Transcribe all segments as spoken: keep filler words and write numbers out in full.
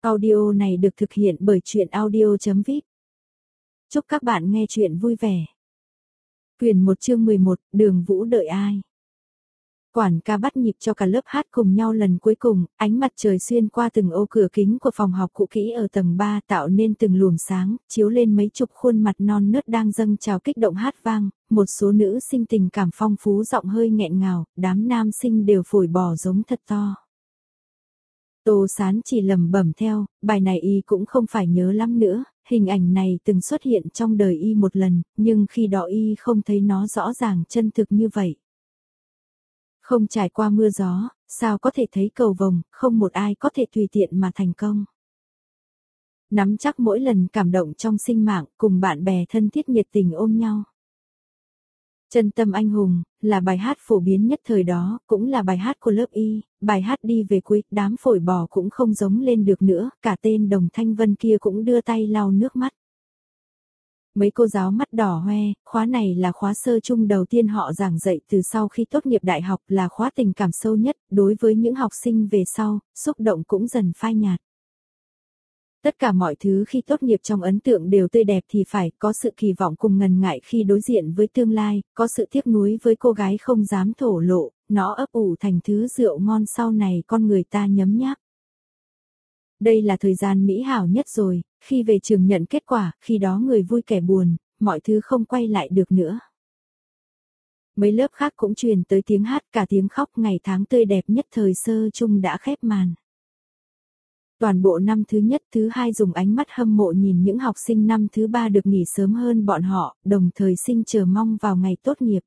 Audio này được thực hiện bởi truyện audio chấm vip. Chúc các bạn nghe truyện vui vẻ. Quyển một chương mười một, Đường Vũ đợi ai? Quản ca bắt nhịp cho cả lớp hát cùng nhau lần cuối cùng, ánh mặt trời xuyên qua từng ô cửa kính của phòng học cũ kỹ ở tầng ba tạo nên từng luồng sáng, chiếu lên mấy chục khuôn mặt non nớt đang dâng trào kích động hát vang, một số nữ sinh tình cảm phong phú giọng hơi nghẹn ngào, đám nam sinh đều phổi bò giống thật to. Tô Sán chỉ lẩm bẩm theo, bài này y cũng không phải nhớ lắm nữa, hình ảnh này từng xuất hiện trong đời y một lần, nhưng khi đó y không thấy nó rõ ràng chân thực như vậy. Không trải qua mưa gió, sao có thể thấy cầu vồng, không một ai có thể tùy tiện mà thành công. Nắm chắc mỗi lần cảm động trong sinh mạng, cùng bạn bè thân thiết nhiệt tình ôm nhau. Chân tâm anh hùng, là bài hát phổ biến nhất thời đó, cũng là bài hát của lớp Y, bài hát đi về cuối, đám phổi bò cũng không giống lên được nữa, cả tên Đồng Thanh Vân kia cũng đưa tay lau nước mắt. Mấy cô giáo mắt đỏ hoe, khóa này là khóa sơ chung đầu tiên họ giảng dạy từ sau khi tốt nghiệp đại học, là khóa tình cảm sâu nhất, đối với những học sinh về sau, xúc động cũng dần phai nhạt. Tất cả mọi thứ khi tốt nghiệp trong ấn tượng đều tươi đẹp thì phải, có sự kỳ vọng cùng ngần ngại khi đối diện với tương lai, có sự tiếc nuối với cô gái không dám thổ lộ, nó ấp ủ thành thứ rượu ngon sau này con người ta nhấm nháp. Đây là thời gian mỹ hảo nhất rồi, khi về trường nhận kết quả, khi đó người vui kẻ buồn, mọi thứ không quay lại được nữa. Mấy lớp khác cũng truyền tới tiếng hát, cả tiếng khóc, ngày tháng tươi đẹp nhất thời sơ chung đã khép màn. Toàn bộ năm thứ nhất, thứ hai dùng ánh mắt hâm mộ nhìn những học sinh năm thứ ba được nghỉ sớm hơn bọn họ, đồng thời sinh chờ mong vào ngày tốt nghiệp.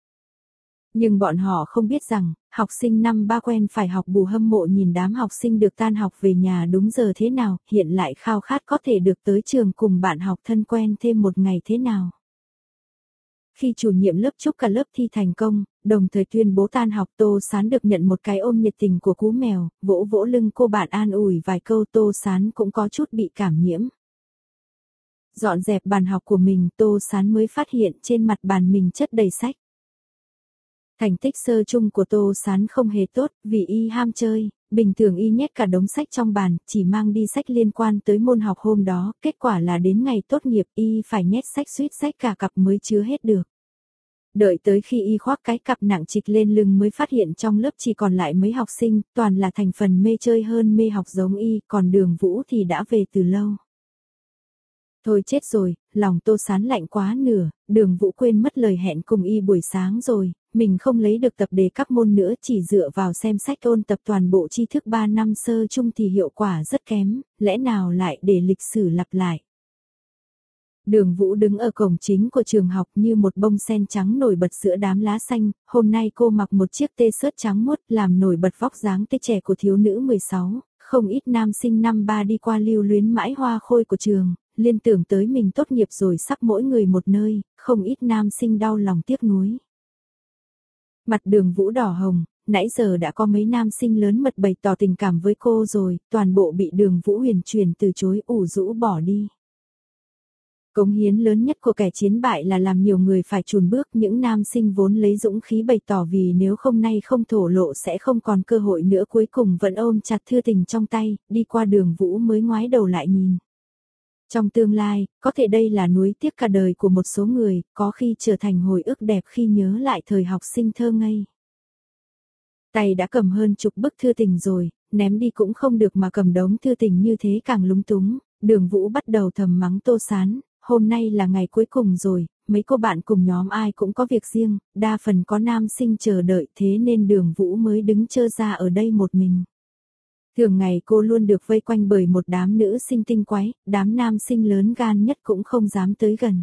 Nhưng bọn họ không biết rằng, học sinh năm ba quen phải học bù hâm mộ nhìn đám học sinh được tan học về nhà đúng giờ thế nào, hiện lại khao khát có thể được tới trường cùng bạn học thân quen thêm một ngày thế nào. Khi chủ nhiệm lớp chúc cả lớp thi thành công, đồng thời tuyên bố tan học, Tô Sán được nhận một cái ôm nhiệt tình của cú mèo, vỗ vỗ lưng cô bạn an ủi vài câu, Tô Sán cũng có chút bị cảm nhiễm. Dọn dẹp bàn học của mình, Tô Sán mới phát hiện trên mặt bàn mình chất đầy sách. Thành tích sơ chung của Tô Sán không hề tốt, vì y ham chơi, bình thường y nhét cả đống sách trong bàn, chỉ mang đi sách liên quan tới môn học hôm đó, kết quả là đến ngày tốt nghiệp y phải nhét sách suýt sách cả cặp mới chứa hết được. Đợi tới khi y khoác cái cặp nặng trịch lên lưng mới phát hiện trong lớp chỉ còn lại mấy học sinh, toàn là thành phần mê chơi hơn mê học giống y, còn Đường Vũ thì đã về từ lâu. Thôi chết rồi, lòng Tô Sán lạnh quá nửa, Đường Vũ quên mất lời hẹn cùng y buổi sáng rồi, mình không lấy được tập đề các môn nữa, chỉ dựa vào xem sách ôn tập toàn bộ tri thức ba năm sơ chung thì hiệu quả rất kém, lẽ nào lại để lịch sử lặp lại. Đường Vũ đứng ở cổng chính của trường học như một bông sen trắng nổi bật giữa đám lá xanh, hôm nay cô mặc một chiếc tee-shirt trắng muốt làm nổi bật vóc dáng tê trẻ của thiếu nữ mười sáu, không ít nam sinh năm ba đi qua lưu luyến mãi hoa khôi của trường, liên tưởng tới mình tốt nghiệp rồi sắp mỗi người một nơi, không ít nam sinh đau lòng tiếc nuối. Mặt Đường Vũ đỏ hồng, nãy giờ đã có mấy nam sinh lớn mật bày tỏ tình cảm với cô rồi, toàn bộ bị Đường Vũ huyền truyền từ chối, ủ rũ bỏ đi. Cống hiến lớn nhất của kẻ chiến bại là làm nhiều người phải chùn bước, những nam sinh vốn lấy dũng khí bày tỏ vì nếu không nay không thổ lộ sẽ không còn cơ hội nữa, cuối cùng vẫn ôm chặt thư tình trong tay, đi qua Đường Vũ mới ngoái đầu lại nhìn. Trong tương lai, có thể đây là nuối tiếc cả đời của một số người, có khi trở thành hồi ức đẹp khi nhớ lại thời học sinh thơ ngây. Tay đã cầm hơn chục bức thư tình rồi, ném đi cũng không được mà cầm đống thư tình như thế càng lúng túng. Đường Vũ bắt đầu thầm mắng Tô Sán, hôm nay là ngày cuối cùng rồi, mấy cô bạn cùng nhóm ai cũng có việc riêng, đa phần có nam sinh chờ đợi, thế nên Đường Vũ mới đứng trơ ra ở đây một mình. Thường ngày cô luôn được vây quanh bởi một đám nữ sinh tinh quái, đám nam sinh lớn gan nhất cũng không dám tới gần.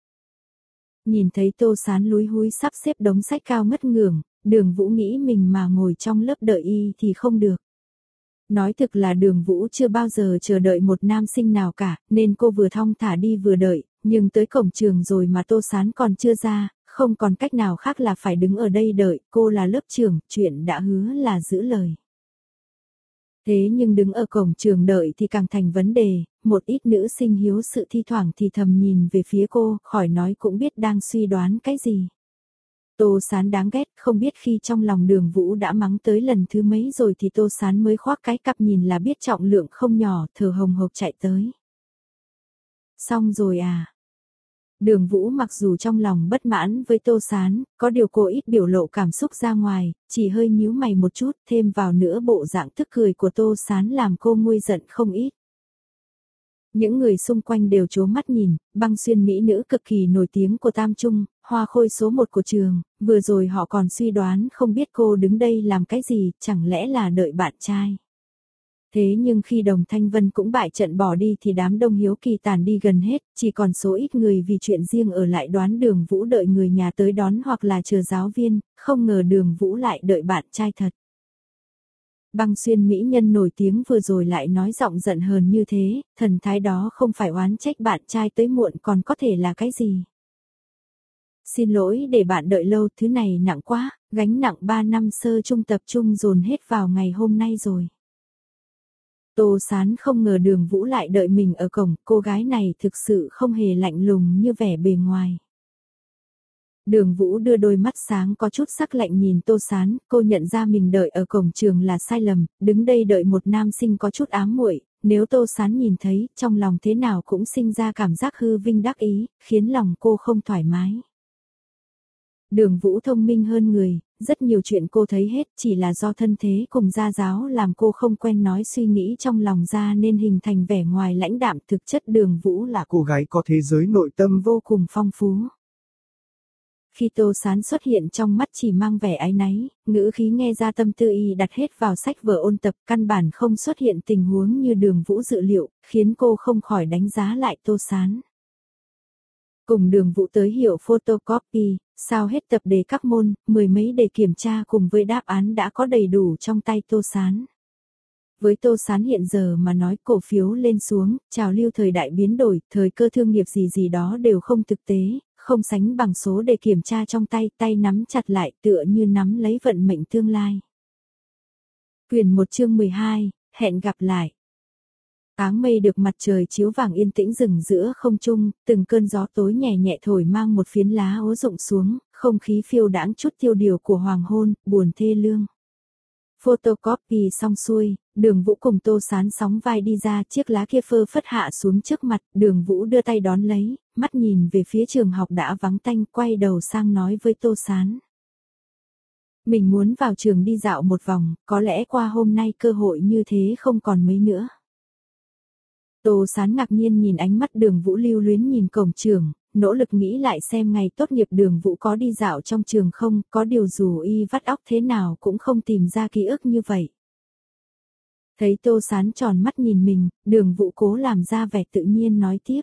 Nhìn thấy Tô Sán lúi húi sắp xếp đống sách cao ngất ngưởng, Đường Vũ nghĩ mình mà ngồi trong lớp đợi y thì không được. Nói thực là Đường Vũ chưa bao giờ chờ đợi một nam sinh nào cả, nên cô vừa thong thả đi vừa đợi, nhưng tới cổng trường rồi mà Tô Sán còn chưa ra, không còn cách nào khác là phải đứng ở đây đợi, cô là lớp trưởng, chuyện đã hứa là giữ lời. Thế nhưng đứng ở cổng trường đợi thì càng thành vấn đề, một ít nữ sinh hiếu sự thi thoảng thì thầm nhìn về phía cô, khỏi nói cũng biết đang suy đoán cái gì. Tô Sán đáng ghét, không biết khi trong lòng Đường Vũ đã mắng tới lần thứ mấy rồi thì Tô Sán mới khoác cái cặp nhìn là biết trọng lượng không nhỏ, thở hồng hộc chạy tới. Xong rồi à? Đường Vũ mặc dù trong lòng bất mãn với Tô Sán, có điều cô ít biểu lộ cảm xúc ra ngoài, chỉ hơi nhíu mày một chút, thêm vào nữa bộ dạng tức cười của Tô Sán làm cô nguôi giận không ít. Những người xung quanh đều trố mắt nhìn, Băng Xuyên mỹ nữ cực kỳ nổi tiếng của Tam Trung, hoa khôi số một của trường, vừa rồi họ còn suy đoán không biết cô đứng đây làm cái gì, chẳng lẽ là đợi bạn trai. Thế nhưng khi Đồng Thanh Vân cũng bại trận bỏ đi thì đám đông hiếu kỳ tàn đi gần hết, chỉ còn số ít người vì chuyện riêng ở lại đoán Đường Vũ đợi người nhà tới đón hoặc là chờ giáo viên, không ngờ Đường Vũ lại đợi bạn trai thật. Băng Xuyên mỹ nhân nổi tiếng vừa rồi lại nói giọng giận hờn như thế, thần thái đó không phải oán trách bạn trai tới muộn còn có thể là cái gì. Xin lỗi để bạn đợi lâu, thứ này nặng quá, gánh nặng ba năm sơ trung tập trung dồn hết vào ngày hôm nay rồi. Tô Sán không ngờ Đường Vũ lại đợi mình ở cổng, cô gái này thực sự không hề lạnh lùng như vẻ bề ngoài. Đường Vũ đưa đôi mắt sáng có chút sắc lạnh nhìn Tô Sán, cô nhận ra mình đợi ở cổng trường là sai lầm, đứng đây đợi một nam sinh có chút ám muội, nếu Tô Sán nhìn thấy, trong lòng thế nào cũng sinh ra cảm giác hư vinh đắc ý, khiến lòng cô không thoải mái. Đường Vũ thông minh hơn người, rất nhiều chuyện cô thấy hết, chỉ là do thân thế cùng gia giáo làm cô không quen nói suy nghĩ trong lòng ra nên hình thành vẻ ngoài lãnh đạm, thực chất Đường Vũ là cô gái có thế giới nội tâm vô cùng phong phú. Khi Tô Sán xuất hiện trong mắt chỉ mang vẻ áy náy, ngữ khí nghe ra tâm tư y đặt hết vào sách vở ôn tập, căn bản không xuất hiện tình huống như Đường Vũ dự liệu, khiến cô không khỏi đánh giá lại Tô Sán. Cùng Đường Vũ tới hiệu photocopy, sao hết tập đề các môn, mười mấy đề kiểm tra cùng với đáp án đã có đầy đủ trong tay Tô Sán. Với Tô Sán hiện giờ mà nói cổ phiếu lên xuống, trào lưu thời đại biến đổi, thời cơ thương nghiệp gì gì đó đều không thực tế, không sánh bằng số đề kiểm tra trong tay, tay nắm chặt lại tựa như nắm lấy vận mệnh tương lai. Quyển một chương mười hai, hẹn gặp lại. Áng mây được mặt trời chiếu vàng yên tĩnh rừng giữa không trung, từng cơn gió tối nhẹ nhẹ thổi mang một phiến lá úa rụng xuống, không khí phiêu đãng chút tiêu điều của hoàng hôn, buồn thê lương. Photocopy xong xuôi, Đường Vũ cùng Tô Sán sóng vai đi ra, chiếc lá kia phơ phất hạ xuống trước mặt, Đường Vũ đưa tay đón lấy, mắt nhìn về phía trường học đã vắng tanh, quay đầu sang nói với Tô Sán. Mình muốn vào trường đi dạo một vòng, có lẽ qua hôm nay cơ hội như thế không còn mấy nữa. Tô Sán ngạc nhiên nhìn ánh mắt Đường Vũ lưu luyến nhìn cổng trường, nỗ lực nghĩ lại xem ngày tốt nghiệp Đường Vũ có đi dạo trong trường không, có điều dù y vắt óc thế nào cũng không tìm ra ký ức như vậy. Thấy Tô Sán tròn mắt nhìn mình, Đường Vũ cố làm ra vẻ tự nhiên nói tiếp.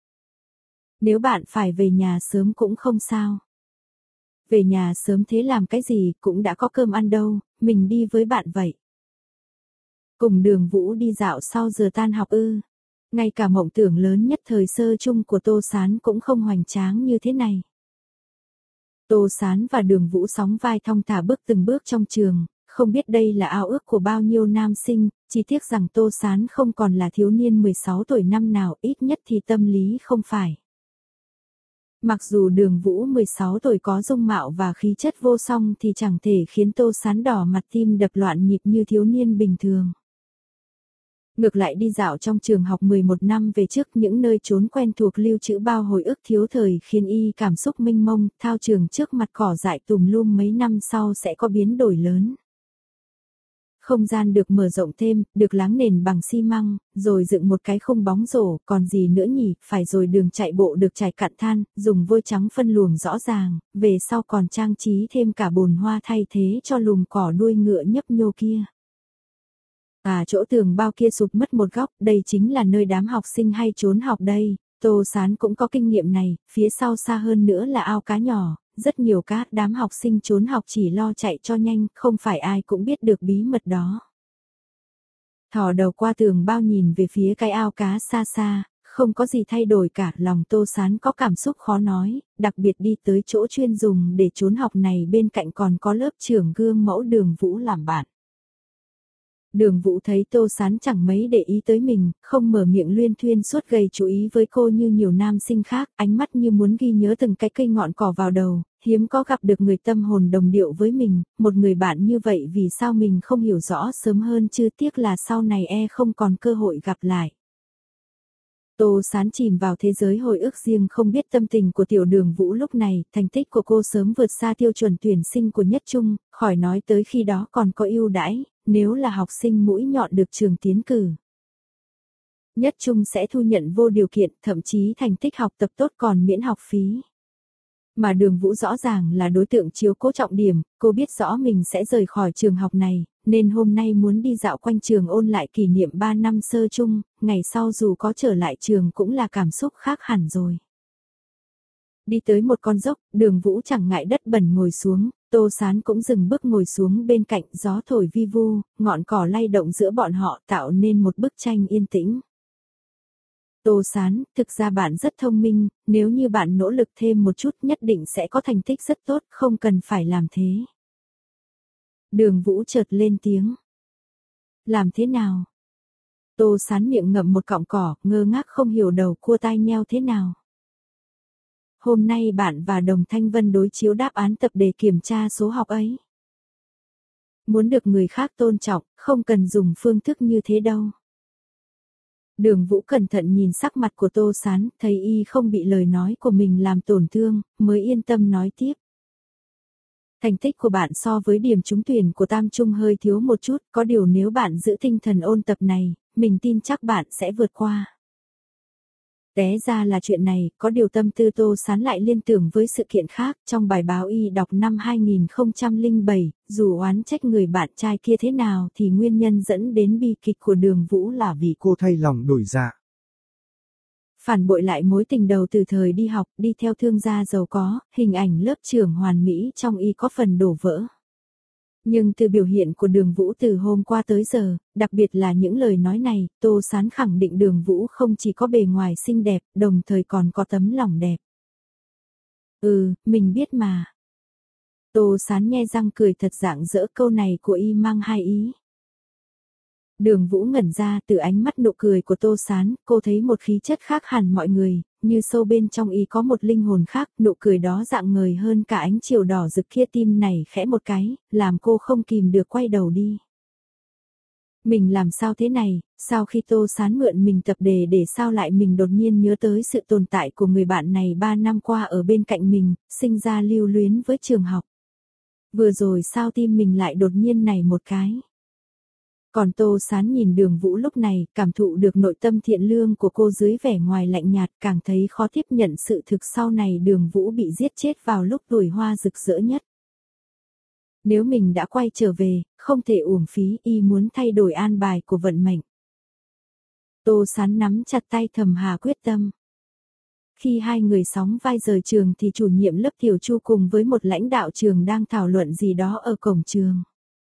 Nếu bạn phải về nhà sớm cũng không sao. Về nhà sớm thế làm cái gì, cũng đã có cơm ăn đâu, mình đi với bạn vậy. Cùng Đường Vũ đi dạo sau giờ tan học ư. Ngay cả mộng tưởng lớn nhất thời sơ chung của Tô Sán cũng không hoành tráng như thế này. Tô Sán và Đường Vũ sóng vai thong thả bước từng bước trong trường, không biết đây là ao ước của bao nhiêu nam sinh, chỉ tiếc rằng Tô Sán không còn là thiếu niên mười sáu tuổi năm nào, ít nhất thì tâm lý không phải. Mặc dù Đường Vũ mười sáu tuổi có dung mạo và khí chất vô song thì chẳng thể khiến Tô Sán đỏ mặt tim đập loạn nhịp như thiếu niên bình thường. Ngược lại đi dạo trong trường học mười một năm về trước, những nơi trốn quen thuộc lưu trữ bao hồi ức thiếu thời khiến y cảm xúc mênh mông, thao trường trước mặt cỏ dại tùm lum mấy năm sau sẽ có biến đổi lớn. Không gian được mở rộng thêm, được láng nền bằng xi măng, rồi dựng một cái khung bóng rổ, còn gì nữa nhỉ, phải rồi đường chạy bộ được trải cạn than, dùng vôi trắng phân luồng rõ ràng, về sau còn trang trí thêm cả bồn hoa thay thế cho lùm cỏ đuôi ngựa nhấp nhô kia. À chỗ tường bao kia sụp mất một góc, đây chính là nơi đám học sinh hay trốn học đây, Tô Sán cũng có kinh nghiệm này, phía sau xa hơn nữa là ao cá nhỏ, rất nhiều cá, đám học sinh trốn học chỉ lo chạy cho nhanh, không phải ai cũng biết được bí mật đó. Thò đầu qua tường bao nhìn về phía cái ao cá xa xa, không có gì thay đổi cả, lòng Tô Sán có cảm xúc khó nói, đặc biệt đi tới chỗ chuyên dùng để trốn học này bên cạnh còn có lớp trưởng gương mẫu Đường Vũ làm bạn. Đường Vũ thấy Tô Sán chẳng mấy để ý tới mình, không mở miệng luyên thuyên suốt gây chú ý với cô như nhiều nam sinh khác, ánh mắt như muốn ghi nhớ từng cái cây ngọn cỏ vào đầu, hiếm có gặp được người tâm hồn đồng điệu với mình, một người bạn như vậy vì sao mình không hiểu rõ sớm hơn chứ, tiếc là sau này e không còn cơ hội gặp lại. Tô Sán chìm vào thế giới hồi ức riêng, không biết tâm tình của tiểu Đường Vũ lúc này, thành tích của cô sớm vượt xa tiêu chuẩn tuyển sinh của Nhất Trung, khỏi nói tới khi đó còn có ưu đãi, nếu là học sinh mũi nhọn được trường tiến cử. Nhất Trung sẽ thu nhận vô điều kiện, thậm chí thành tích học tập tốt còn miễn học phí. Mà Đường Vũ rõ ràng là đối tượng chiếu cố trọng điểm, cô biết rõ mình sẽ rời khỏi trường học này, nên hôm nay muốn đi dạo quanh trường ôn lại kỷ niệm ba năm sơ chung, ngày sau dù có trở lại trường cũng là cảm xúc khác hẳn rồi. Đi tới một con dốc, Đường Vũ chẳng ngại đất bẩn ngồi xuống, Tô Sán cũng dừng bước ngồi xuống bên cạnh, gió thổi vi vu, ngọn cỏ lay động giữa bọn họ tạo nên một bức tranh yên tĩnh. Tô Sán, thực ra bạn rất thông minh, nếu như bạn nỗ lực thêm một chút nhất định sẽ có thành tích rất tốt, không cần phải làm thế. Đường Vũ chợt lên tiếng. Làm thế nào? Tô Sán miệng ngậm một cọng cỏ, ngơ ngác không hiểu đầu cua tai nheo thế nào. Hôm nay bạn và Đồng Thanh Vân đối chiếu đáp án tập để kiểm tra số học ấy. Muốn được người khác tôn trọng, không cần dùng phương thức như thế đâu. Đường Vũ cẩn thận nhìn sắc mặt của Tô Sán, thấy y không bị lời nói của mình làm tổn thương, mới yên tâm nói tiếp. Thành tích của bạn so với điểm trúng tuyển của Tam Trung hơi thiếu một chút, có điều nếu bạn giữ tinh thần ôn tập này, mình tin chắc bạn sẽ vượt qua. Té ra là chuyện này, có điều tâm tư Tô Sán lại liên tưởng với sự kiện khác, trong bài báo y đọc năm hai nghìn không trăm lẻ bảy, dù oán trách người bạn trai kia thế nào thì nguyên nhân dẫn đến bi kịch của Đường Vũ là vì cô thay lòng đổi dạ. Phản bội lại mối tình đầu từ thời đi học, đi theo thương gia giàu có, hình ảnh lớp trưởng hoàn mỹ trong y có phần đổ vỡ. Nhưng từ biểu hiện của Đường Vũ từ hôm qua tới giờ, đặc biệt là những lời nói này, Tô Sán khẳng định Đường Vũ không chỉ có bề ngoài xinh đẹp, đồng thời còn có tấm lòng đẹp. Ừ, mình biết mà. Tô Sán nhe răng cười thật rạng rỡ, câu này của y mang hai ý. Đường Vũ ngẩn ra, từ ánh mắt nụ cười của Tô Sán, cô thấy một khí chất khác hẳn mọi người, như sâu bên trong y có một linh hồn khác, nụ cười đó rạng ngời hơn cả ánh chiều đỏ rực kia, tim này khẽ một cái, làm cô không kìm được quay đầu đi. Mình làm sao thế này, sau khi Tô Sán mượn mình tập đề để sao lại mình đột nhiên nhớ tới sự tồn tại của người bạn này ba năm qua ở bên cạnh mình, sinh ra lưu luyến với trường học. Vừa rồi sao tim mình lại đột nhiên này một cái. Còn Tô Sán nhìn Đường Vũ lúc này, cảm thụ được nội tâm thiện lương của cô dưới vẻ ngoài lạnh nhạt, càng thấy khó tiếp nhận sự thực sau này Đường Vũ bị giết chết vào lúc tuổi hoa rực rỡ nhất. Nếu mình đã quay trở về, không thể uổng phí, y muốn thay đổi an bài của vận mệnh. Tô Sán nắm chặt tay thầm hà quyết tâm. Khi hai người sóng vai rời trường thì chủ nhiệm lớp Tiểu Chu cùng với một lãnh đạo trường đang thảo luận gì đó ở cổng trường.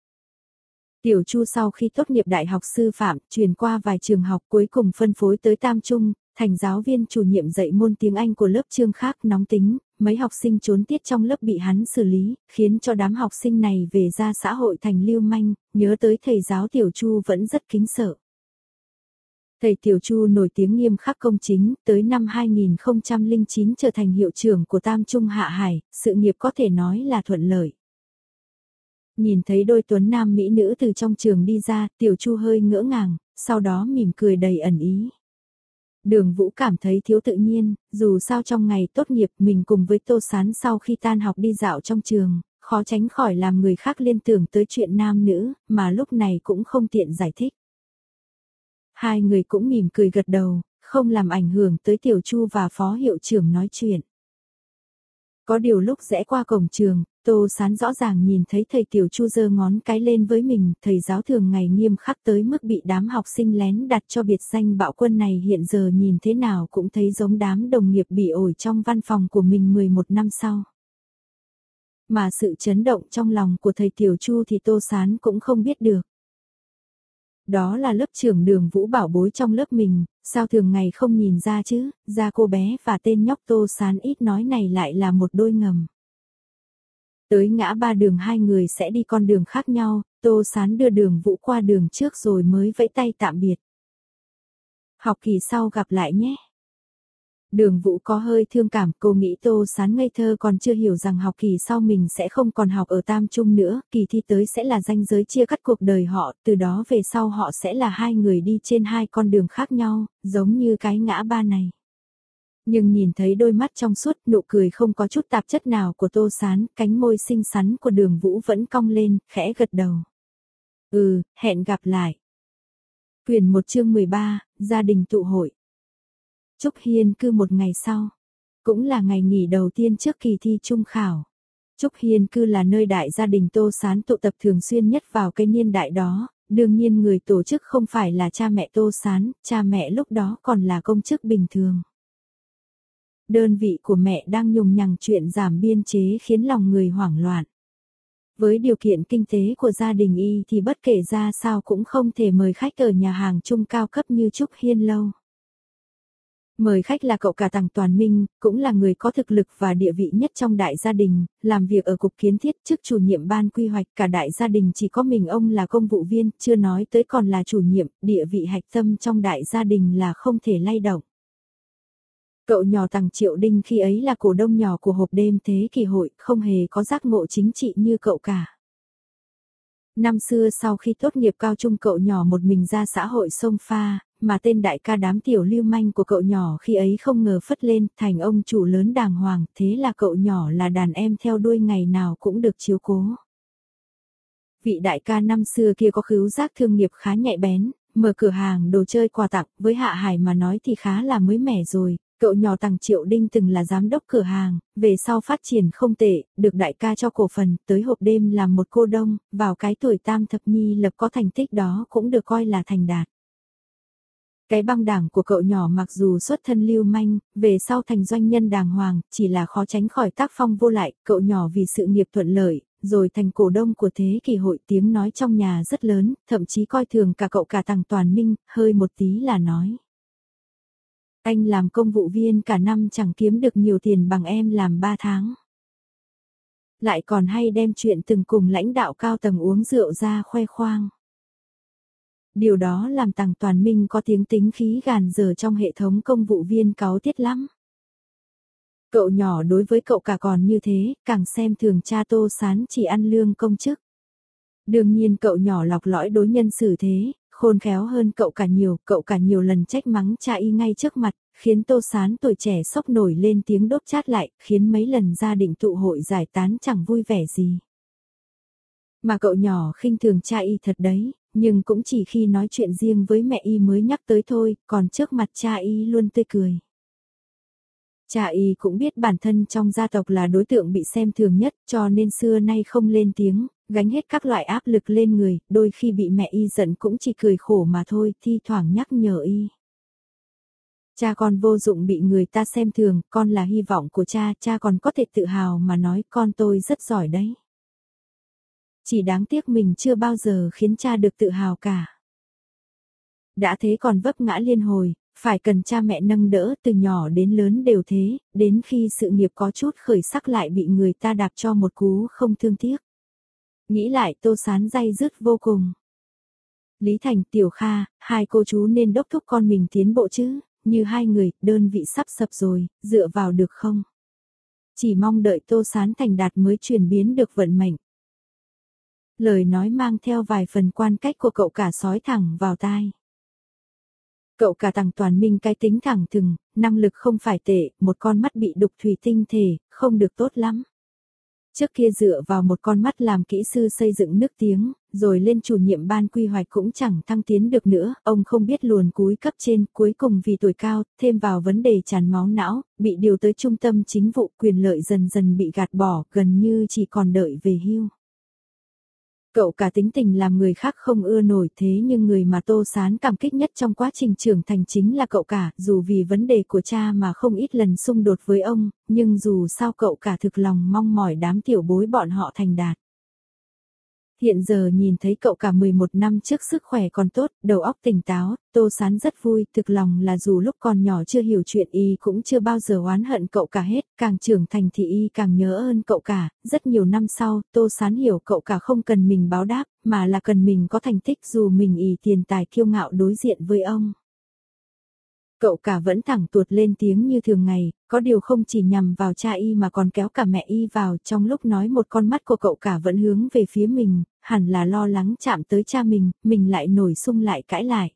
Tiểu Chu sau khi tốt nghiệp đại học sư phạm, chuyển qua vài trường học cuối cùng phân phối tới Tam Trung, thành giáo viên chủ nhiệm dạy môn tiếng Anh của lớp chương khác nóng tính, mấy học sinh trốn tiết trong lớp bị hắn xử lý, khiến cho đám học sinh này về ra xã hội thành lưu manh, nhớ tới thầy giáo Tiểu Chu vẫn rất kính sợ. Thầy Tiểu Chu nổi tiếng nghiêm khắc công chính, tới năm hai nghìn không trăm lẻ chín trở thành hiệu trưởng của Tam Trung Hạ Hải, sự nghiệp có thể nói là thuận lợi. Nhìn thấy đôi tuấn nam mỹ nữ từ trong trường đi ra, Tiểu Chu hơi ngỡ ngàng, sau đó mỉm cười đầy ẩn ý. Đường Vũ cảm thấy thiếu tự nhiên, dù sao trong ngày tốt nghiệp mình cùng với Tô Sán sau khi tan học đi dạo trong trường, khó tránh khỏi làm người khác liên tưởng tới chuyện nam nữ, mà lúc này cũng không tiện giải thích. Hai người cũng mỉm cười gật đầu, không làm ảnh hưởng tới Tiểu Chu và phó hiệu trưởng nói chuyện. Có điều lúc rẽ qua cổng trường, Tô Sán rõ ràng nhìn thấy thầy Tiểu Chu giơ ngón cái lên với mình, thầy giáo thường ngày nghiêm khắc tới mức bị đám học sinh lén đặt cho biệt danh bạo quân này hiện giờ nhìn thế nào cũng thấy giống đám đồng nghiệp bị ổi trong văn phòng của mình mười một năm sau. Mà sự chấn động trong lòng của thầy Tiểu Chu thì Tô Sán cũng không biết được. Đó là lớp trưởng Đường Vũ bảo bối trong lớp mình, sao thường ngày không nhìn ra chứ, ra cô bé và tên nhóc Tô Sán ít nói này lại là một đôi ngầm. Tới ngã ba đường hai người sẽ đi con đường khác nhau, Tô Sán đưa Đường Vũ qua đường trước rồi mới vẫy tay tạm biệt. Học kỳ sau gặp lại nhé. Đường Vũ có hơi thương cảm, cô nghĩ Tô Sán ngây thơ còn chưa hiểu rằng học kỳ sau mình sẽ không còn học ở Tam Trung nữa, kỳ thi tới sẽ là ranh giới chia cắt cuộc đời họ, từ đó về sau họ sẽ là hai người đi trên hai con đường khác nhau, giống như cái ngã ba này. Nhưng nhìn thấy đôi mắt trong suốt, nụ cười không có chút tạp chất nào của Tô Sán, cánh môi xinh xắn của Đường Vũ vẫn cong lên, khẽ gật đầu. Ừ, hẹn gặp lại. Quyển một chương mười ba, gia đình tụ hội. Trúc Hiên cư một ngày sau, cũng là ngày nghỉ đầu tiên trước kỳ thi trung khảo. Trúc Hiên cư là nơi đại gia đình Tô Sán tụ tập thường xuyên nhất vào cái niên đại đó, đương nhiên người tổ chức không phải là cha mẹ Tô Sán, cha mẹ lúc đó còn là công chức bình thường. Đơn vị của mẹ đang nhùng nhằng chuyện giảm biên chế khiến lòng người hoảng loạn. Với điều kiện kinh tế của gia đình y thì bất kể ra sao cũng không thể mời khách ở nhà hàng chung cao cấp như Trúc Hiên lâu. Mời khách là cậu cả Tằng Toàn Minh, cũng là người có thực lực và địa vị nhất trong đại gia đình, làm việc ở cục kiến thiết chức chủ nhiệm ban quy hoạch, cả đại gia đình chỉ có mình ông là công vụ viên, chưa nói tới còn là chủ nhiệm, địa vị hạch tâm trong đại gia đình là không thể lay động. Cậu nhỏ Tằng Triệu Đinh khi ấy là cổ đông nhỏ của hộp đêm thế kỷ hội, không hề có giác ngộ chính trị như cậu cả. Năm xưa sau khi tốt nghiệp cao trung cậu nhỏ một mình ra xã hội xông pha, mà tên đại ca đám tiểu lưu manh của cậu nhỏ khi ấy không ngờ phất lên thành ông chủ lớn đàng hoàng, thế là cậu nhỏ là đàn em theo đuôi ngày nào cũng được chiếu cố. Vị đại ca năm xưa kia có khứu giác thương nghiệp khá nhạy bén, mở cửa hàng đồ chơi quà tặng, với Hạ Hải mà nói thì khá là mới mẻ rồi. Cậu nhỏ Tằng Triệu Đinh từng là giám đốc cửa hàng, về sau phát triển không tệ, được đại ca cho cổ phần, tới hộp đêm làm một cô đông, vào cái tuổi tam thập nhi lập có thành tích đó cũng được coi là thành đạt. Cái băng đảng của cậu nhỏ mặc dù xuất thân lưu manh, về sau thành doanh nhân đàng hoàng, chỉ là khó tránh khỏi tác phong vô lại, cậu nhỏ vì sự nghiệp thuận lợi, rồi thành cổ đông của thế kỷ hội, tiếng nói trong nhà rất lớn, thậm chí coi thường cả cậu cả Tằng Toàn Minh, hơi một tí là nói. Anh làm công vụ viên cả năm chẳng kiếm được nhiều tiền bằng em làm ba tháng. Lại còn hay đem chuyện từng cùng lãnh đạo cao tầng uống rượu ra khoe khoang. Điều đó làm Tằng Toàn Minh có tiếng tính khí gàn dở trong hệ thống công vụ viên cáu tiết lắm. Cậu nhỏ đối với cậu cả còn như thế, càng xem thường cha Tô Sán chỉ ăn lương công chức. Đương nhiên cậu nhỏ lọc lõi đối nhân xử thế, khôn khéo hơn cậu cả nhiều, cậu cả nhiều lần trách mắng cha y ngay trước mặt, khiến Tô Sán tuổi trẻ sốc nổi lên tiếng đốt chát lại, khiến mấy lần gia đình tụ hội giải tán chẳng vui vẻ gì. Mà cậu nhỏ khinh thường cha y thật đấy, nhưng cũng chỉ khi nói chuyện riêng với mẹ y mới nhắc tới thôi, còn trước mặt cha y luôn tươi cười. Cha y cũng biết bản thân trong gia tộc là đối tượng bị xem thường nhất, cho nên xưa nay không lên tiếng, gánh hết các loại áp lực lên người, đôi khi bị mẹ y giận cũng chỉ cười khổ mà thôi, thi thoảng nhắc nhở y. Cha con vô dụng bị người ta xem thường, con là hy vọng của cha, cha còn có thể tự hào mà nói con tôi rất giỏi đấy. Chỉ đáng tiếc mình chưa bao giờ khiến cha được tự hào cả. Đã thế còn vấp ngã liên hồi, phải cần cha mẹ nâng đỡ, từ nhỏ đến lớn đều thế, đến khi sự nghiệp có chút khởi sắc lại bị người ta đạp cho một cú không thương tiếc. Nghĩ lại Tô Sán day dứt vô cùng. Lý Thành, Tiểu Kha, hai cô chú nên đốc thúc con mình tiến bộ chứ, như hai người, đơn vị sắp sập rồi, dựa vào được không? Chỉ mong đợi Tô Sán thành đạt mới chuyển biến được vận mệnh. Lời nói mang theo vài phần quan cách của cậu cả sói thẳng vào tai. Cậu cả Tằng Toàn Minh cái tính thẳng thừng, năng lực không phải tệ, một con mắt bị đục thủy tinh thể, không được tốt lắm. Trước kia dựa vào một con mắt làm kỹ sư xây dựng nước tiếng, rồi lên chủ nhiệm ban quy hoạch cũng chẳng thăng tiến được nữa, ông không biết luồn cúi cấp trên, cuối cùng vì tuổi cao, thêm vào vấn đề tràn máu não, bị điều tới trung tâm chính vụ, quyền lợi dần dần bị gạt bỏ, gần như chỉ còn đợi về hưu. Cậu cả tính tình làm người khác không ưa nổi, thế nhưng người mà Tô Sán cảm kích nhất trong quá trình trưởng thành chính là cậu cả, dù vì vấn đề của cha mà không ít lần xung đột với ông, nhưng dù sao cậu cả thực lòng mong mỏi đám tiểu bối bọn họ thành đạt. Hiện giờ nhìn thấy cậu cả mười một năm trước sức khỏe còn tốt, đầu óc tỉnh táo, Tô Sán rất vui, thực lòng là dù lúc còn nhỏ chưa hiểu chuyện y cũng chưa bao giờ oán hận cậu cả hết, càng trưởng thành thì y càng nhớ ơn cậu cả, rất nhiều năm sau, Tô Sán hiểu cậu cả không cần mình báo đáp, mà là cần mình có thành tích dù mình y tiền tài kiêu ngạo đối diện với ông. Cậu cả vẫn thẳng tuột lên tiếng như thường ngày, có điều không chỉ nhằm vào cha y mà còn kéo cả mẹ y vào, trong lúc nói một con mắt của cậu cả vẫn hướng về phía mình, hẳn là lo lắng chạm tới cha mình, mình lại nổi sung lại cãi lại.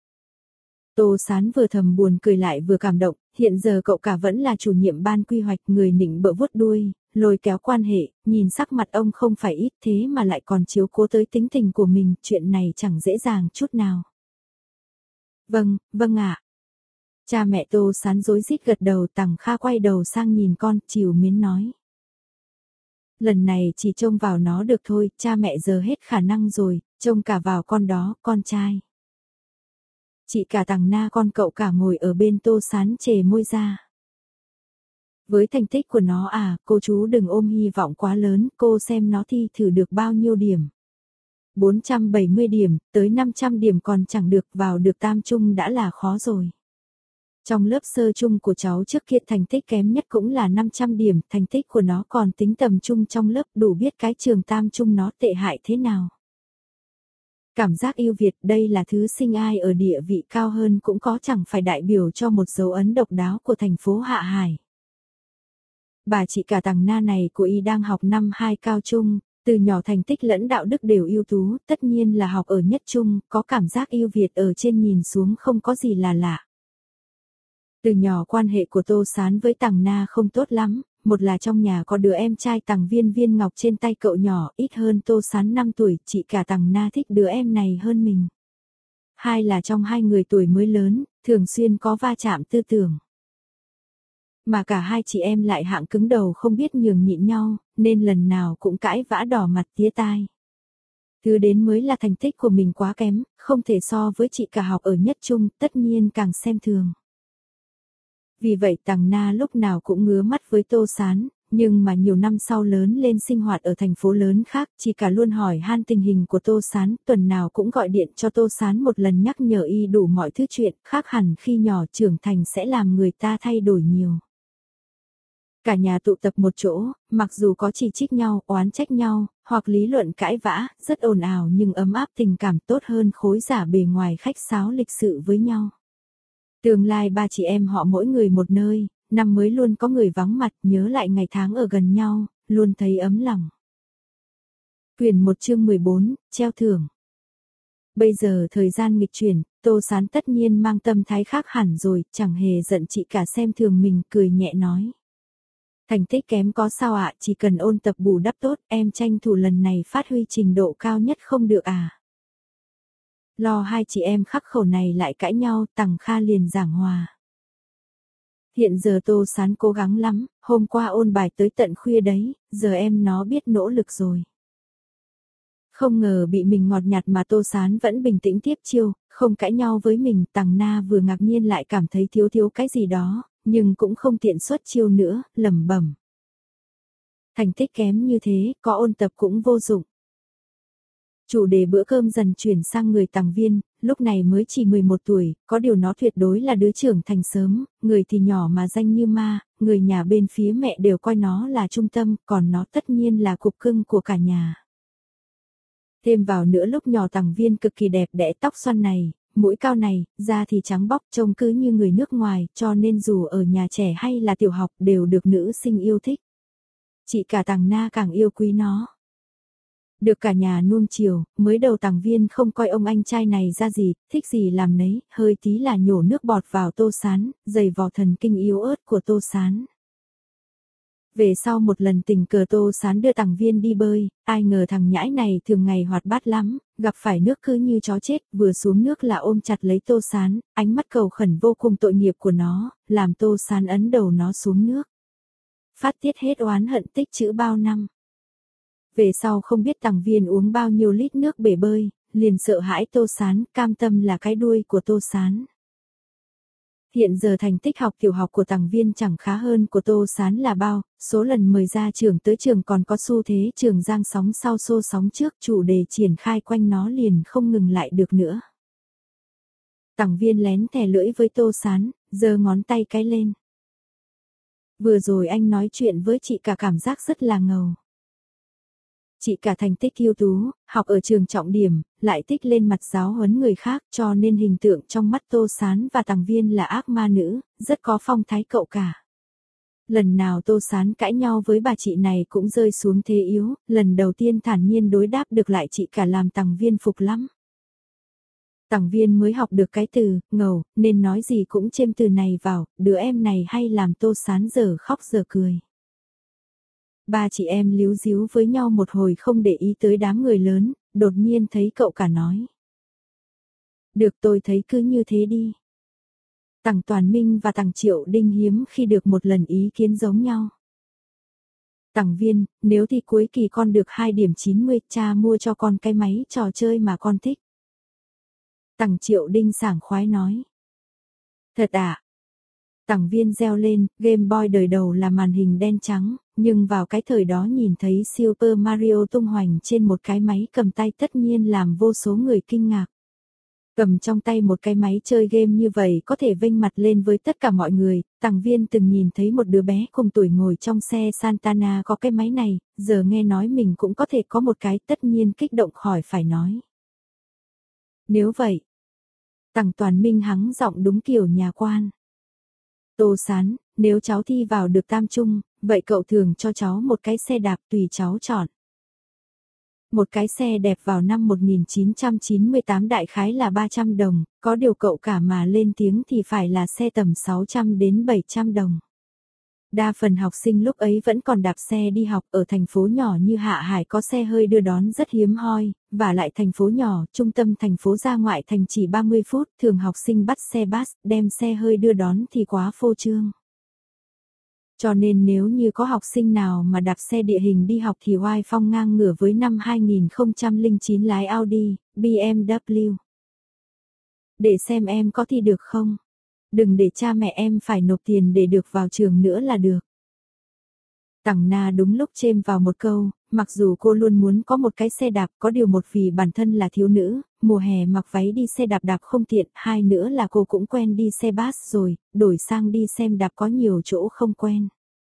Tô Sán vừa thầm buồn cười lại vừa cảm động, hiện giờ cậu cả vẫn là chủ nhiệm ban quy hoạch, người nịnh bợ vuốt đuôi, lôi kéo quan hệ, nhìn sắc mặt ông không phải ít thế mà lại còn chiếu cố tới tính tình của mình, chuyện này chẳng dễ dàng chút nào. Vâng, vâng ạ. Cha mẹ Tô Sán rối rít gật đầu, Tằng Kha quay đầu sang nhìn con, trìu mến nói. Lần này chỉ trông vào nó được thôi, cha mẹ giờ hết khả năng rồi, trông cả vào con đó, con trai. Chị cả Tằng Na con cậu cả ngồi ở bên Tô Sán chề môi ra. Với thành tích của nó à, cô chú đừng ôm hy vọng quá lớn, cô xem nó thi thử được bao nhiêu điểm. bốn trăm bảy mươi điểm, tới năm trăm điểm còn chẳng được, vào được tam trung đã là khó rồi. Trong lớp sơ trung của cháu trước kia thành tích kém nhất cũng là năm trăm điểm, thành tích của nó còn tính tầm trung trong lớp, đủ biết cái trường tam trung nó tệ hại thế nào. Cảm giác yêu Việt, đây là thứ sinh ai ở địa vị cao hơn cũng có, chẳng phải đại biểu cho một dấu ấn độc đáo của thành phố Hạ Hải. Bà chị cả Tằng Na này của y đang học năm hai cao trung, từ nhỏ thành tích lẫn đạo đức đều ưu tú, tất nhiên là học ở nhất trung, có cảm giác yêu Việt ở trên nhìn xuống không có gì là lạ. Từ nhỏ quan hệ của Tô Sán với Tằng Na không tốt lắm, một là trong nhà có đứa em trai Tằng Viên Viên Ngọc trên tay cậu nhỏ, ít hơn Tô Sán năm tuổi, chị cả Tằng Na thích đứa em này hơn mình. Hai là trong hai người tuổi mới lớn, thường xuyên có va chạm tư tưởng. Mà cả hai chị em lại hạng cứng đầu không biết nhường nhịn nhau, nên lần nào cũng cãi vã đỏ mặt tía tai. Thứ đến mới là thành tích của mình quá kém, không thể so với chị cả học ở nhất trung, tất nhiên càng xem thường. Vì vậy Tằng Na lúc nào cũng ngứa mắt với Tô Sán, nhưng mà nhiều năm sau lớn lên sinh hoạt ở thành phố lớn khác, chỉ cả luôn hỏi han tình hình của Tô Sán, tuần nào cũng gọi điện cho Tô Sán một lần nhắc nhở y đủ mọi thứ chuyện, khác hẳn khi nhỏ trưởng thành sẽ làm người ta thay đổi nhiều. Cả nhà tụ tập một chỗ, mặc dù có chỉ trích nhau, oán trách nhau, hoặc lý luận cãi vã, rất ồn ào nhưng ấm áp, tình cảm tốt hơn khối giả bề ngoài khách sáo lịch sự với nhau. Tương lai ba chị em họ mỗi người một nơi, năm mới luôn có người vắng mặt, nhớ lại ngày tháng ở gần nhau, luôn thấy ấm lòng. Quyển một chương mười bốn, treo thưởng. Bây giờ thời gian nghịch chuyển, Tô Sán tất nhiên mang tâm thái khác hẳn rồi, chẳng hề giận chị cả xem thường mình, cười nhẹ nói. Thành tích kém có sao ạ, chỉ cần ôn tập bù đắp tốt, em tranh thủ lần này phát huy trình độ cao nhất không được à. Lo hai chị em khắc khẩu này lại cãi nhau, Tằng Kha liền giảng hòa. Hiện giờ Tô Sán cố gắng lắm, hôm qua ôn bài tới tận khuya đấy, giờ em nó biết nỗ lực rồi. Không ngờ bị mình ngọt nhạt mà Tô Sán vẫn bình tĩnh tiếp chiêu, không cãi nhau với mình. Tằng Na vừa ngạc nhiên lại cảm thấy thiếu thiếu cái gì đó, nhưng cũng không tiện xuất chiêu nữa, lẩm bẩm. Thành tích kém như thế, có ôn tập cũng vô dụng. Chủ đề bữa cơm dần chuyển sang người Tằng Viên, lúc này mới chỉ mười một tuổi, có điều nó tuyệt đối là đứa trưởng thành sớm, người thì nhỏ mà danh như ma, người nhà bên phía mẹ đều coi nó là trung tâm, còn nó tất nhiên là cục cưng của cả nhà. Thêm vào nữa lúc nhỏ Tằng Viên cực kỳ đẹp đẽ, tóc xoăn này, mũi cao này, da thì trắng bóc, trông cứ như người nước ngoài, cho nên dù ở nhà trẻ hay là tiểu học đều được nữ sinh yêu thích. Chị cả Tằng Na càng yêu quý nó. Được cả nhà nuông chiều, mới đầu Tằng Viên không coi ông anh trai này ra gì, thích gì làm nấy, hơi tí là nhổ nước bọt vào Tô Sán, giày vò thần kinh yếu ớt của Tô Sán. Về sau một lần tình cờ Tô Sán đưa Tằng Viên đi bơi, ai ngờ thằng nhãi này thường ngày hoạt bát lắm, gặp phải nước cứ như chó chết, vừa xuống nước là ôm chặt lấy Tô Sán, ánh mắt cầu khẩn vô cùng tội nghiệp của nó, làm Tô Sán ấn đầu nó xuống nước. Phát tiết hết oán hận tích trữ bao năm. Về sau không biết Tằng Viên uống bao nhiêu lít nước bể bơi, liền sợ hãi Tô Sán, cam tâm là cái đuôi của Tô Sán. Hiện giờ thành tích học tiểu học của Tằng Viên chẳng khá hơn của Tô Sán là bao, số lần mời ra trường tới trường còn có xu thế trường giang sóng sau xô sóng trước, chủ đề triển khai quanh nó liền không ngừng lại được nữa. Tằng Viên lén thè lưỡi với Tô Sán, giơ ngón tay cái lên. Vừa rồi anh nói chuyện với chị cả cảm giác rất là ngầu. Chị cả thành tích ưu tú, học ở trường trọng điểm, lại thích lên mặt giáo huấn người khác cho nên hình tượng trong mắt Tô Sán và Tằng Viên là ác ma nữ, rất có phong thái cậu cả. Lần nào Tô Sán cãi nhau với bà chị này cũng rơi xuống thế yếu, lần đầu tiên thản nhiên đối đáp được lại chị cả làm Tằng Viên phục lắm. Tằng Viên mới học được cái từ, ngầu, nên nói gì cũng chêm từ này vào, đứa em này hay làm Tô Sán giờ khóc giờ cười. Ba chị em líu díu với nhau một hồi không để ý tới đám người lớn, đột nhiên thấy cậu cả nói. Được tôi thấy cứ như thế đi. Tằng Toàn Minh và Tằng Triệu Đinh hiếm khi được một lần ý kiến giống nhau. Tằng Viên, nếu thi cuối kỳ con được hai điểm chín mươi, cha mua cho con cái máy trò chơi mà con thích. Tằng Triệu Đinh sảng khoái nói. Thật à? Tằng Viên reo lên, Game Boy đời đầu là màn hình đen trắng, nhưng vào cái thời đó nhìn thấy Super Mario tung hoành trên một cái máy cầm tay tất nhiên làm vô số người kinh ngạc. Cầm trong tay một cái máy chơi game như vậy có thể vênh mặt lên với tất cả mọi người, Tằng Viên từng nhìn thấy một đứa bé cùng tuổi ngồi trong xe Santana có cái máy này, giờ nghe nói mình cũng có thể có một cái tất nhiên kích động khỏi phải nói. Nếu vậy, Tằng Toàn Minh hắng giọng đúng kiểu nhà quan. Tô Sán, nếu cháu thi vào được tam trung, vậy cậu thường cho cháu một cái xe đạp tùy cháu chọn. Một cái xe đẹp vào năm một nghìn chín trăm chín mươi tám đại khái là ba trăm đồng, có điều cậu cả mà lên tiếng thì phải là xe tầm sáu trăm đến bảy trăm đồng. Đa phần học sinh lúc ấy vẫn còn đạp xe đi học, ở thành phố nhỏ như Hạ Hải có xe hơi đưa đón rất hiếm hoi, và lại thành phố nhỏ, trung tâm thành phố ra ngoại thành chỉ ba mươi phút, thường học sinh bắt xe bus, đem xe hơi đưa đón thì quá phô trương. Cho nên nếu như có học sinh nào mà đạp xe địa hình đi học thì oai phong ngang ngửa với năm hai nghìn không trăm lẻ chín lái Audi, bê em vê. Để xem em có thi được không? Đừng để cha mẹ em phải nộp tiền để được vào trường nữa là được. Tằng Na đúng lúc chêm vào một câu, mặc dù cô luôn muốn có một cái xe đạp, có điều một vì bản thân là thiếu nữ, mùa hè mặc váy đi xe đạp đạp không tiện, hai nữa là cô cũng quen đi xe bus rồi, đổi sang đi xem đạp có nhiều chỗ không quen.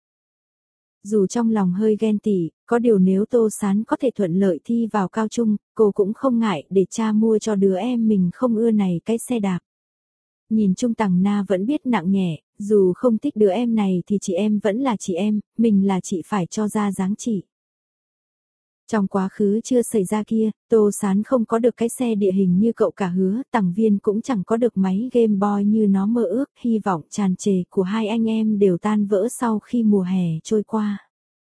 Dù trong lòng hơi ghen tị, có điều nếu Tô Sán có thể thuận lợi thi vào cao trung, cô cũng không ngại để cha mua cho đứa em mình không ưa này cái xe đạp. Nhìn chung Tằng Na vẫn biết nặng nhẹ, dù không thích đứa em này thì chị em vẫn là chị em, mình là chị phải cho ra dáng chị. Trong quá khứ chưa xảy ra kia, Tô Sán không có được cái xe địa hình như cậu cả hứa, Tằng Viên cũng chẳng có được máy Game Boy như nó mơ ước, hy vọng tràn trề của hai anh em đều tan vỡ sau khi mùa hè trôi qua.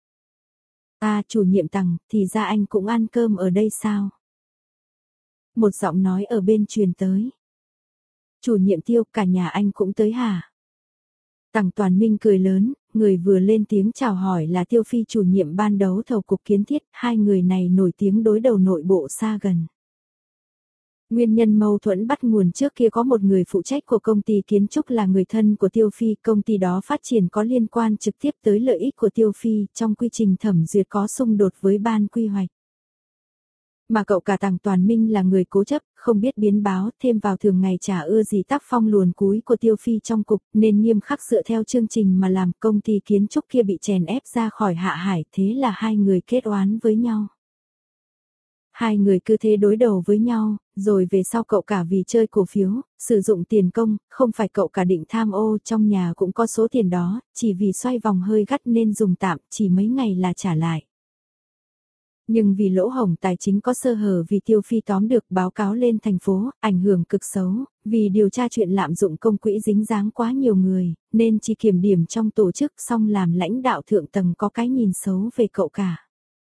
À, chủ nhiệm Tằng, thì ra anh cũng ăn cơm ở đây sao? Một giọng nói ở bên truyền tới. Chủ nhiệm Tiêu, cả nhà anh cũng tới hả? Tằng Toàn Minh cười lớn, người vừa lên tiếng chào hỏi là Tiêu Phi chủ nhiệm ban đấu thầu cục kiến thiết, hai người này nổi tiếng đối đầu nội bộ xa gần. Nguyên nhân mâu thuẫn bắt nguồn trước kia có một người phụ trách của công ty kiến trúc là người thân của Tiêu Phi, công ty đó phát triển có liên quan trực tiếp tới lợi ích của Tiêu Phi, trong quy trình thẩm duyệt có xung đột với ban quy hoạch. Mà cậu cả Tằng Toàn Minh là người cố chấp, không biết biến báo, thêm vào thường ngày chả ưa gì tác phong luồn cúi của Tiêu Phi trong cục, nên nghiêm khắc dựa theo chương trình mà làm, công ty kiến trúc kia bị chèn ép ra khỏi Hạ Hải, thế là hai người kết oán với nhau. Hai người cứ thế đối đầu với nhau, rồi về sau cậu cả vì chơi cổ phiếu, sử dụng tiền công, không phải cậu cả định tham ô, trong nhà cũng có số tiền đó, chỉ vì xoay vòng hơi gắt nên dùng tạm, chỉ mấy ngày là trả lại. Nhưng vì lỗ hổng tài chính có sơ hở vì Tiêu Phi tóm được báo cáo lên thành phố, ảnh hưởng cực xấu, vì điều tra chuyện lạm dụng công quỹ dính dáng quá nhiều người, nên chỉ kiểm điểm trong tổ chức xong làm lãnh đạo thượng tầng có cái nhìn xấu về cậu cả.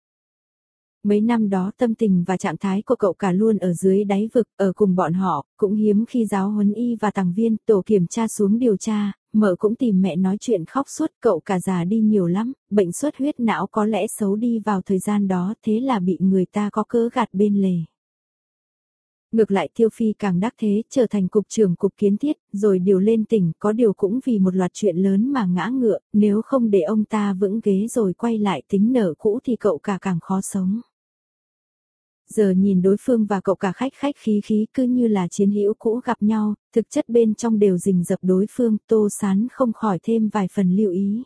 Mấy năm đó tâm tình và trạng thái của cậu cả luôn ở dưới đáy vực, ở cùng bọn họ, cũng hiếm khi giáo huấn y và Tằng Viên, tổ kiểm tra xuống điều tra, mợ cũng tìm mẹ nói chuyện khóc suốt, cậu cả già đi nhiều lắm, bệnh xuất huyết não có lẽ xấu đi vào thời gian đó, thế là bị người ta có cớ gạt bên lề. Ngược lại Tiêu Phi càng đắc thế, trở thành cục trưởng cục kiến thiết, rồi điều lên tỉnh, có điều cũng vì một loạt chuyện lớn mà ngã ngựa, nếu không để ông ta vững ghế rồi quay lại tính nợ cũ thì cậu cả càng khó sống. Giờ nhìn đối phương và cậu cả khách khách khí khí cứ như là chiến hữu cũ gặp nhau, thực chất bên trong đều rình rập đối phương, Tô Sán không khỏi thêm vài phần lưu ý.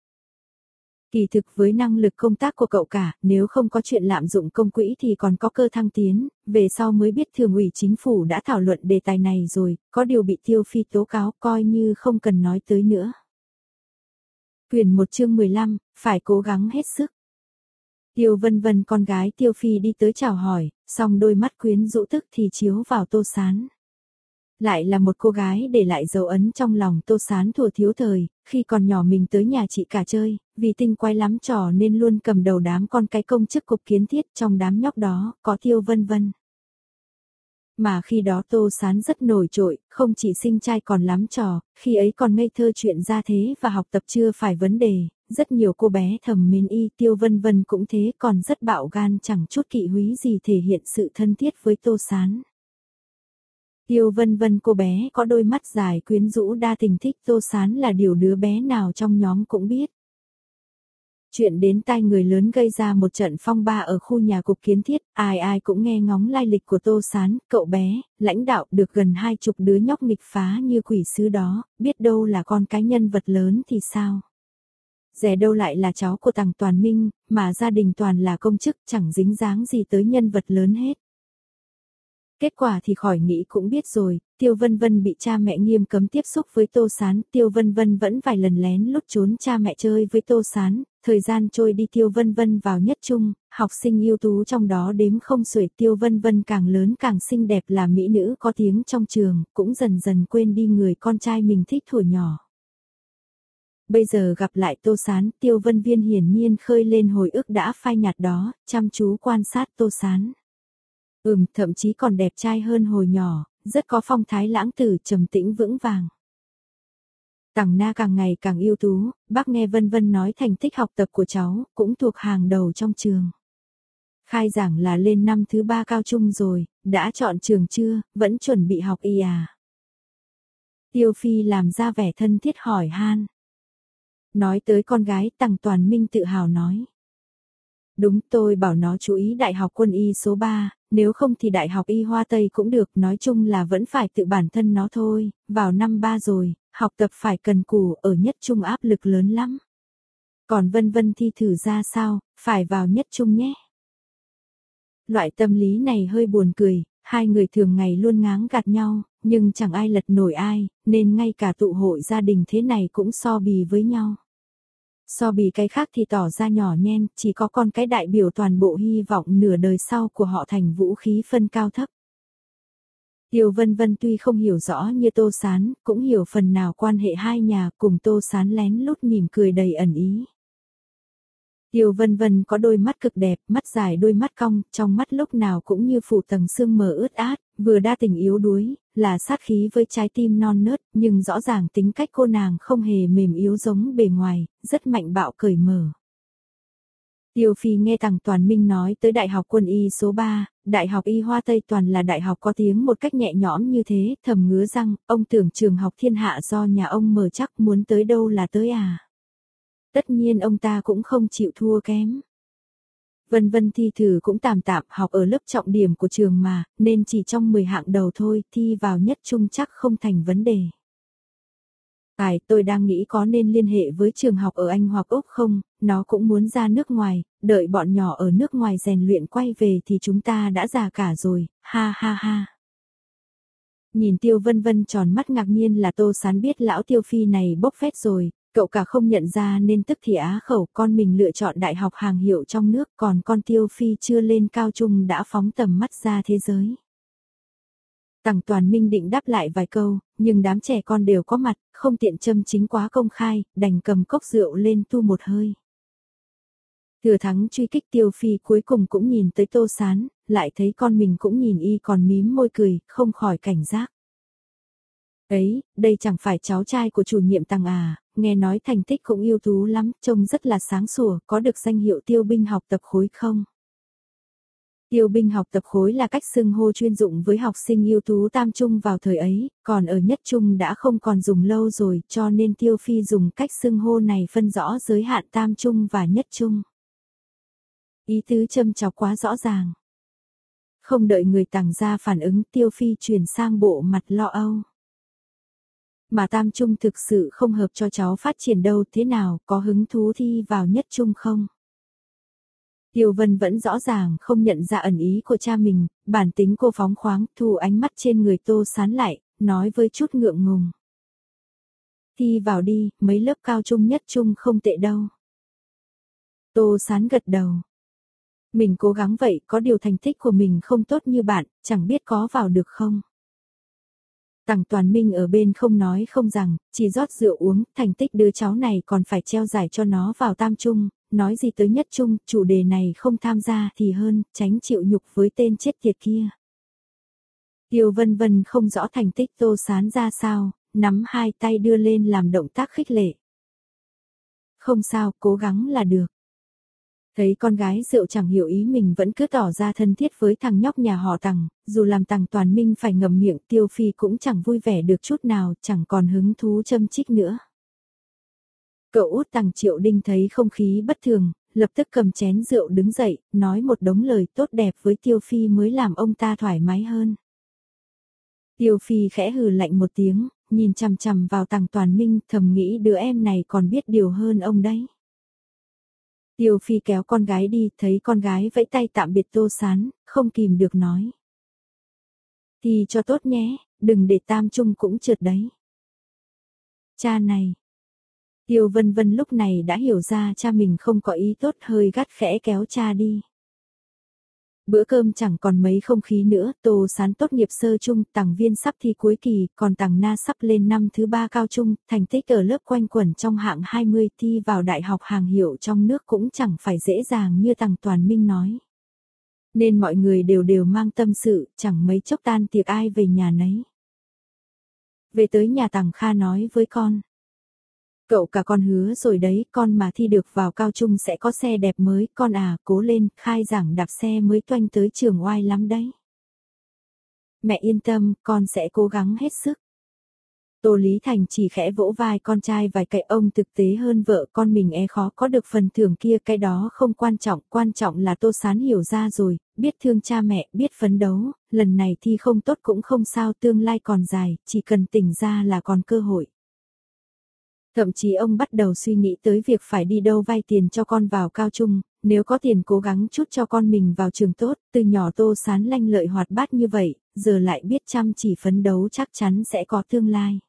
Kỳ thực với năng lực công tác của cậu cả, nếu không có chuyện lạm dụng công quỹ thì còn có cơ thăng tiến, về sau mới biết thường ủy chính phủ đã thảo luận đề tài này rồi, có điều bị Tiêu Phi tố cáo coi như không cần nói tới nữa. Quyển một chương mười lăm, phải cố gắng hết sức. Tiêu Vân Vân con gái Tiêu Phi đi tới chào hỏi, song đôi mắt quyến rũ tức thì chiếu vào Tô Sán. Lại là một cô gái để lại dấu ấn trong lòng Tô Sán thuở thiếu thời, khi còn nhỏ mình tới nhà chị cả chơi, vì tinh quái lắm trò nên luôn cầm đầu đám con cái công chức cục kiến thiết, trong đám nhóc đó có Tiêu Vân Vân. Mà khi đó Tô Sán rất nổi trội, không chỉ xinh trai còn lắm trò, khi ấy còn ngây thơ chuyện ra thế và học tập chưa phải vấn đề, rất nhiều cô bé thầm mến y. Tiêu Vân Vân cũng thế, còn rất bạo gan chẳng chút kỵ húy gì thể hiện sự thân thiết với Tô Sán. Tiêu Vân Vân cô bé có đôi mắt dài quyến rũ đa tình, thích Tô Sán là điều đứa bé nào trong nhóm cũng biết. Chuyện đến tai người lớn gây ra một trận phong ba ở khu nhà cục kiến thiết, ai ai cũng nghe ngóng lai lịch của Tô Sán, cậu bé, lãnh đạo được gần hai chục đứa nhóc nghịch phá như quỷ sứ đó, biết đâu là con cái nhân vật lớn thì sao? Dè đâu lại là cháu của Tằng Toàn Minh, mà gia đình toàn là công chức, chẳng dính dáng gì tới nhân vật lớn hết. Kết quả thì khỏi nghĩ cũng biết rồi, Tiêu Vân Vân bị cha mẹ nghiêm cấm tiếp xúc với Tô Sán, Tiêu Vân Vân vẫn vài lần lén lút trốn cha mẹ chơi với Tô Sán, thời gian trôi đi Tiêu Vân Vân vào nhất trung, học sinh ưu tú trong đó đếm không xuể, Tiêu Vân Vân càng lớn càng xinh đẹp, là mỹ nữ có tiếng trong trường, cũng dần dần quên đi người con trai mình thích thuở nhỏ. Bây giờ gặp lại Tô Sán, Tiêu Vân Viên hiển nhiên khơi lên hồi ức đã phai nhạt đó, chăm chú quan sát Tô Sán. Ừm, thậm chí còn đẹp trai hơn hồi nhỏ, rất có phong thái lãng tử, trầm tĩnh vững vàng. Tằng Na càng ngày càng ưu tú, bác nghe Vân Vân nói thành tích học tập của cháu, cũng thuộc hàng đầu trong trường. Khai giảng là lên năm thứ ba cao trung rồi, đã chọn trường chưa, vẫn chuẩn bị học y à? Tiêu Phi làm ra vẻ thân thiết hỏi han. Nói tới con gái, Tằng Toàn Minh tự hào nói. Đúng, tôi bảo nó chú ý đại học quân y số ba, nếu không thì đại học y Hoa Tây cũng được, nói chung là vẫn phải tự bản thân nó thôi, vào năm ba rồi, học tập phải cần cù, ở nhất trung áp lực lớn lắm. Còn Vân Vân thi thử ra sao, phải vào nhất trung nhé. Loại tâm lý này hơi buồn cười, hai người thường ngày luôn ngáng gạt nhau, nhưng chẳng ai lật nổi ai, nên ngay cả tụ hội gia đình thế này cũng so bì với nhau. So bì cái khác thì tỏ ra nhỏ nhen, chỉ có con cái đại biểu toàn bộ hy vọng nửa đời sau của họ thành vũ khí phân cao thấp. Tiêu Vân Vân tuy không hiểu rõ như Tô Sán, cũng hiểu phần nào quan hệ hai nhà, cùng Tô Sán lén lút mỉm cười đầy ẩn ý. Tiêu Vân Vân có đôi mắt cực đẹp, mắt dài đôi mắt cong, trong mắt lúc nào cũng như phủ tầng sương mờ ướt át, vừa đa tình yếu đuối, là sát khí với trái tim non nớt, nhưng rõ ràng tính cách cô nàng không hề mềm yếu giống bề ngoài, rất mạnh bạo cởi mở. Tiêu Phi nghe Tằng Toàn Minh nói tới đại học quân y số ba, đại học y Hoa Tây toàn là đại học có tiếng một cách nhẹ nhõm như thế, thầm ngứa răng, ông tưởng trường học thiên hạ do nhà ông mở chắc, muốn tới đâu là tới à. Tất nhiên ông ta cũng không chịu thua kém. Vân Vân thi thử cũng tạm tạm, học ở lớp trọng điểm của trường mà, nên chỉ trong mười hạng đầu thôi, thi vào nhất trung chắc không thành vấn đề. Tại tôi đang nghĩ có nên liên hệ với trường học ở Anh hoặc Úc không, nó cũng muốn ra nước ngoài, đợi bọn nhỏ ở nước ngoài rèn luyện quay về thì chúng ta đã già cả rồi, ha ha ha. Nhìn Tiêu Vân Vân tròn mắt ngạc nhiên là Tô Sán biết lão Tiêu Phi này bốc phét rồi, cậu cả không nhận ra nên tức thì á khẩu, con mình lựa chọn đại học hàng hiệu trong nước, còn con Tiêu Phi chưa lên cao trung đã phóng tầm mắt ra thế giới. Tằng Toàn Minh định đáp lại vài câu, nhưng đám trẻ con đều có mặt, không tiện châm chính quá công khai, đành cầm cốc rượu lên tu một hơi. Thừa thắng truy kích Tiêu Phi cuối cùng cũng nhìn tới Tô Sán, lại thấy con mình cũng nhìn y còn mím môi cười, không khỏi cảnh giác. Ấy, đây chẳng phải cháu trai của chủ nhiệm Tằng à, nghe nói thành tích cũng ưu tú lắm, trông rất là sáng sủa, có được danh hiệu tiêu binh học tập khối không? Tiêu binh học tập khối là cách xưng hô chuyên dụng với học sinh ưu tú tam trung vào thời ấy, còn ở nhất trung đã không còn dùng lâu rồi, cho nên Tiêu Phi dùng cách xưng hô này phân rõ giới hạn tam trung và nhất trung. Ý tứ châm chọc quá rõ ràng. Không đợi người Tằng ra phản ứng, Tiêu Phi chuyển sang bộ mặt lo âu. Mà tam trung thực sự không hợp cho cháu phát triển đâu, thế nào, có hứng thú thi vào nhất trung không? Tiêu Vân vẫn rõ ràng không nhận ra ẩn ý của cha mình, bản tính cô phóng khoáng, thu ánh mắt trên người Tô Sán lại, nói với chút ngượng ngùng. Thi vào đi, mấy lớp cao trung nhất trung không tệ đâu. Tô Sán gật đầu. Mình cố gắng vậy, có điều thành tích của mình không tốt như bạn, chẳng biết có vào được không. Tằng Toàn Minh ở bên không nói không rằng, chỉ rót rượu uống, thành tích đứa cháu này còn phải treo giải cho nó vào tam trung, nói gì tới nhất trung, chủ đề này không tham gia thì hơn, tránh chịu nhục với tên chết tiệt kia. Tiêu Vân Vân không rõ thành tích Tô Sán ra sao, nắm hai tay đưa lên làm động tác khích lệ. Không sao, cố gắng là được. Thấy con gái rượu chẳng hiểu ý mình vẫn cứ tỏ ra thân thiết với thằng nhóc nhà họ Tằng, dù làm Tằng Toàn Minh phải ngậm miệng, Tiêu Phi cũng chẳng vui vẻ được chút nào, chẳng còn hứng thú châm chích nữa. Cậu út Tằng Triệu Đinh thấy không khí bất thường, lập tức cầm chén rượu đứng dậy, nói một đống lời tốt đẹp với Tiêu Phi mới làm ông ta thoải mái hơn. Tiêu Phi khẽ hừ lạnh một tiếng, nhìn chằm chằm vào Tằng Toàn Minh, thầm nghĩ đứa em này còn biết điều hơn ông đấy. Tiêu Phi kéo con gái đi, thấy con gái vẫy tay tạm biệt Tô Sán, không kìm được nói. Thì cho tốt nhé, đừng để tam trung cũng trượt đấy. Cha này. Tiêu Vân Vân lúc này đã hiểu ra cha mình không có ý tốt, hơi gắt khẽ kéo cha đi. Bữa cơm chẳng còn mấy không khí nữa, Tô Sán tốt nghiệp sơ trung, Tằng Viên sắp thi cuối kỳ, còn Tằng Na sắp lên năm thứ ba cao trung, thành tích ở lớp quanh quẩn trong hạng hai mươi, thi vào đại học hàng hiệu trong nước cũng chẳng phải dễ dàng như Tằng Toàn Minh nói. Nên mọi người đều đều mang tâm sự, chẳng mấy chốc tan tiệc ai về nhà nấy. Về tới nhà Tằng Kha nói với con. Cậu cả con hứa rồi đấy, con mà thi được vào cao trung sẽ có xe đẹp mới, con à, cố lên, khai giảng đạp xe mới toanh tới trường oai lắm đấy. Mẹ yên tâm, con sẽ cố gắng hết sức. Tô Lý Thành chỉ khẽ vỗ vai con trai vài cái, ông thực tế hơn vợ con mình e khó có được phần thưởng kia, cái đó không quan trọng, quan trọng là Tô Sán hiểu ra rồi, biết thương cha mẹ, biết phấn đấu, lần này thi không tốt cũng không sao, tương lai còn dài, chỉ cần tỉnh ra là còn cơ hội. Thậm chí ông bắt đầu suy nghĩ tới việc phải đi đâu vay tiền cho con vào cao trung, nếu có tiền cố gắng chút cho con mình vào trường tốt, từ nhỏ Tô Sán lanh lợi hoạt bát như vậy, giờ lại biết chăm chỉ phấn đấu chắc chắn sẽ có tương lai.